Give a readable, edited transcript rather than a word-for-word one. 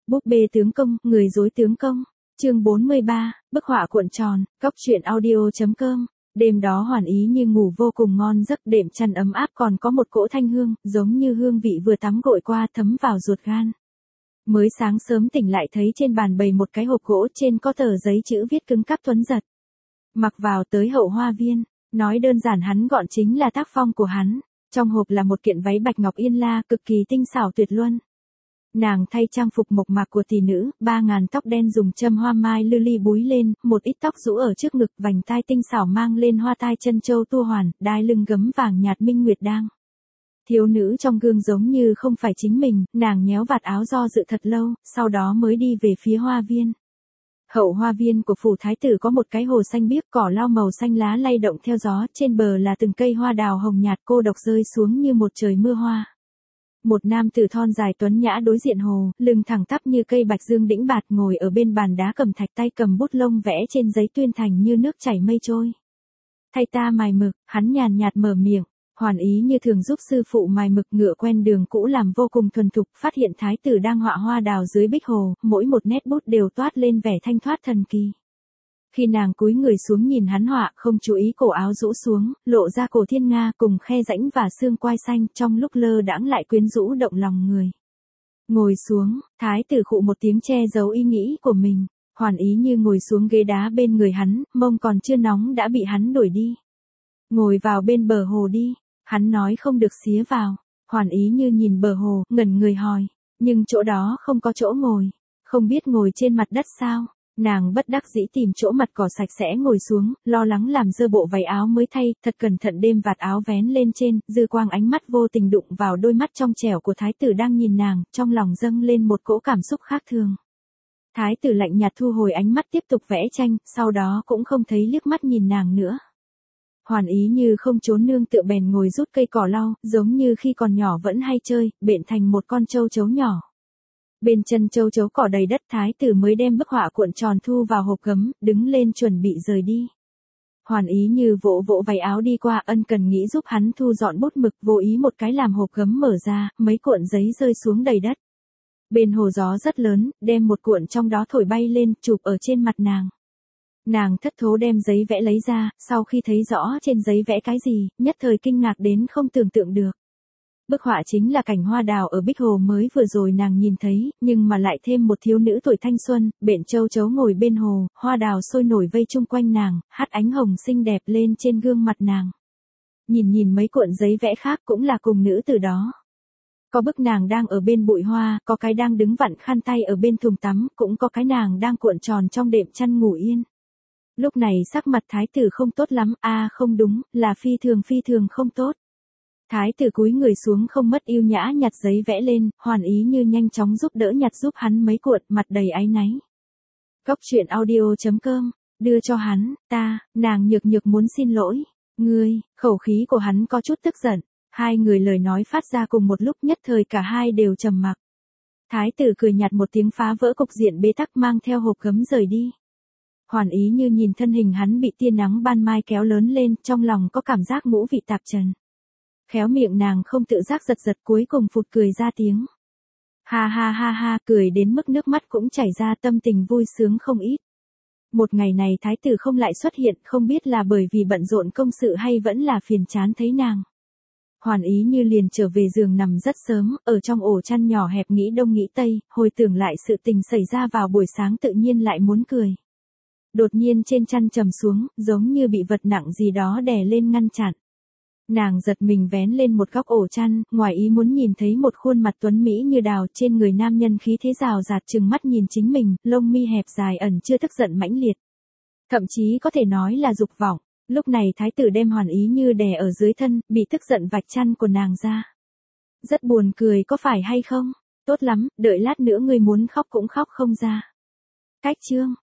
Búp bê tướng công, người dối tướng công. Chương 43, bức họa cuộn tròn, góc truyện audio.com. Đêm đó Hoàn Ý như ngủ vô cùng ngon giấc, đệm chăn ấm áp còn có một cỗ thanh hương, giống như hương vị vừa tắm gội qua thấm vào ruột gan. Mới sáng sớm tỉnh lại thấy trên bàn bày một cái hộp gỗ, trên có tờ giấy chữ viết cứng cáp Tuấn Giật. Mặc vào tới Hậu Hoa Viên, nói đơn giản hắn gọn chính là tác phong của hắn. Trong hộp là một kiện váy bạch ngọc yên la cực kỳ tinh xảo tuyệt luân. Nàng thay trang phục mộc mạc của tỷ nữ, 3.000 tóc đen dùng châm hoa mai lưu ly búi lên, một ít tóc rũ ở trước ngực, vành tai tinh xảo mang lên hoa tai chân châu tua hoàn, đai lưng gấm vàng nhạt minh nguyệt đang. Thiếu nữ trong gương giống như không phải chính mình, nàng nhéo vạt áo do dự thật lâu, sau đó mới đi về phía hoa viên. Hậu Hoa Viên của phủ thái tử có một cái hồ xanh biếc, cỏ lau màu xanh lá lay động theo gió, trên bờ là từng cây hoa đào hồng nhạt cô độc rơi xuống như một trời mưa hoa. Một nam tử thon dài tuấn nhã đối diện hồ, lưng thẳng tắp như cây bạch dương đĩnh bạt, ngồi ở bên bàn đá cầm thạch, tay cầm bút lông vẽ trên giấy tuyên thành như nước chảy mây trôi. Thay ta mài mực, hắn nhàn nhạt mở miệng. Hoàn Ý như thường giúp sư phụ mài mực, ngựa quen đường cũ làm vô cùng thuần thục, phát hiện thái tử đang họa hoa đào dưới bích hồ, mỗi một nét bút đều toát lên vẻ thanh thoát thần kỳ. Khi nàng cúi người xuống nhìn hắn họa, không chú ý cổ áo rũ xuống, lộ ra cổ thiên nga cùng khe rãnh và xương quai xanh, trong lúc lơ đãng lại quyến rũ động lòng người. Ngồi xuống, thái tử khụ một tiếng che giấu ý nghĩ của mình. Hoàn Ý như ngồi xuống ghế đá bên người hắn, mông còn chưa nóng đã bị hắn đuổi đi. Ngồi vào bên bờ hồ đi. Hắn nói không được xía vào. Hoàn Ý như nhìn bờ hồ, ngẩn người hỏi. Nhưng chỗ đó không có chỗ ngồi. Không biết ngồi trên mặt đất sao? Nàng bất đắc dĩ tìm chỗ mặt cỏ sạch sẽ ngồi xuống, lo lắng làm dơ bộ váy áo mới thay, thật cẩn thận đêm vạt áo vén lên trên, dư quang ánh mắt vô tình đụng vào đôi mắt trong trẻo của thái tử đang nhìn nàng, trong lòng dâng lên một cỗ cảm xúc khác thường. Thái tử lạnh nhạt thu hồi ánh mắt tiếp tục vẽ tranh, sau đó cũng không thấy liếc mắt nhìn nàng nữa. Hoàn Ý như không trốn nương tựa bèn ngồi rút cây cỏ lau, giống như khi còn nhỏ vẫn hay chơi, bện thành một con châu chấu nhỏ. Bên chân châu chấu cỏ đầy đất, thái tử mới đem bức họa cuộn tròn thu vào hộp gấm, đứng lên chuẩn bị rời đi. Hoàn Ý như vỗ vỗ váy áo đi qua, ân cần nghĩ giúp hắn thu dọn bút mực, vô ý một cái làm hộp gấm mở ra, mấy cuộn giấy rơi xuống đầy đất. Bên hồ gió rất lớn, đem một cuộn trong đó thổi bay lên, chụp ở trên mặt nàng. Nàng thất thố đem giấy vẽ lấy ra, sau khi thấy rõ trên giấy vẽ cái gì, nhất thời kinh ngạc đến không tưởng tượng được. Bức họa chính là cảnh hoa đào ở bích hồ mới vừa rồi nàng nhìn thấy, nhưng mà lại thêm một thiếu nữ tuổi thanh xuân, bện châu chấu ngồi bên hồ, hoa đào sôi nổi vây chung quanh nàng, hát ánh hồng xinh đẹp lên trên gương mặt nàng. Nhìn mấy cuộn giấy vẽ khác cũng là cùng nữ từ đó. Có bức nàng đang ở bên bụi hoa, có cái đang đứng vặn khăn tay ở bên thùng tắm, cũng có cái nàng đang cuộn tròn trong đệm chăn ngủ yên. Lúc này sắc mặt thái tử không tốt lắm, không đúng, là phi thường không tốt. Thái tử cúi người xuống không mất yêu nhã nhặt giấy vẽ lên, Hoàn Ý như nhanh chóng giúp đỡ nhặt giúp hắn mấy cuộn, mặt đầy áy náy. Góc truyện audio.com, đưa cho hắn, nàng nhược muốn xin lỗi. Ngươi, khẩu khí của hắn có chút tức giận. Hai người lời nói phát ra cùng một lúc, nhất thời cả hai đều trầm mặc. Thái tử cười nhạt một tiếng phá vỡ cục diện bế tắc, mang theo hộp gấm rời đi. Hoàn Ý như nhìn thân hình hắn bị tia nắng ban mai kéo lớn lên, trong lòng có cảm giác ngũ vị tạp trần. Khéo miệng nàng không tự giác giật cuối cùng phụt cười ra tiếng. Ha, cười đến mức nước mắt cũng chảy ra, tâm tình vui sướng không ít. Một ngày này thái tử không lại xuất hiện, không biết là bởi vì bận rộn công sự hay vẫn là phiền chán thấy nàng. Hoàn Ý như liền trở về giường nằm rất sớm, ở trong ổ chăn nhỏ hẹp nghĩ đông nghĩ tây, hồi tưởng lại sự tình xảy ra vào buổi sáng tự nhiên lại muốn cười. Đột nhiên trên chăn trầm xuống, giống như bị vật nặng gì đó đè lên ngăn chặn. Nàng giật mình vén lên một góc ổ chăn, ngoài ý muốn nhìn thấy một khuôn mặt tuấn mỹ như đào, trên người nam nhân khí thế rào rạt, trừng mắt nhìn chính mình, lông mi hẹp dài ẩn chưa tức giận mãnh liệt. Thậm chí có thể nói là dục vọng. Lúc này thái tử đem Hoàn Ý như đè ở dưới thân, bị tức giận vạch chăn của nàng ra. Rất buồn cười có phải hay không? Tốt lắm, đợi lát nữa ngươi muốn khóc cũng khóc không ra. Cách chương.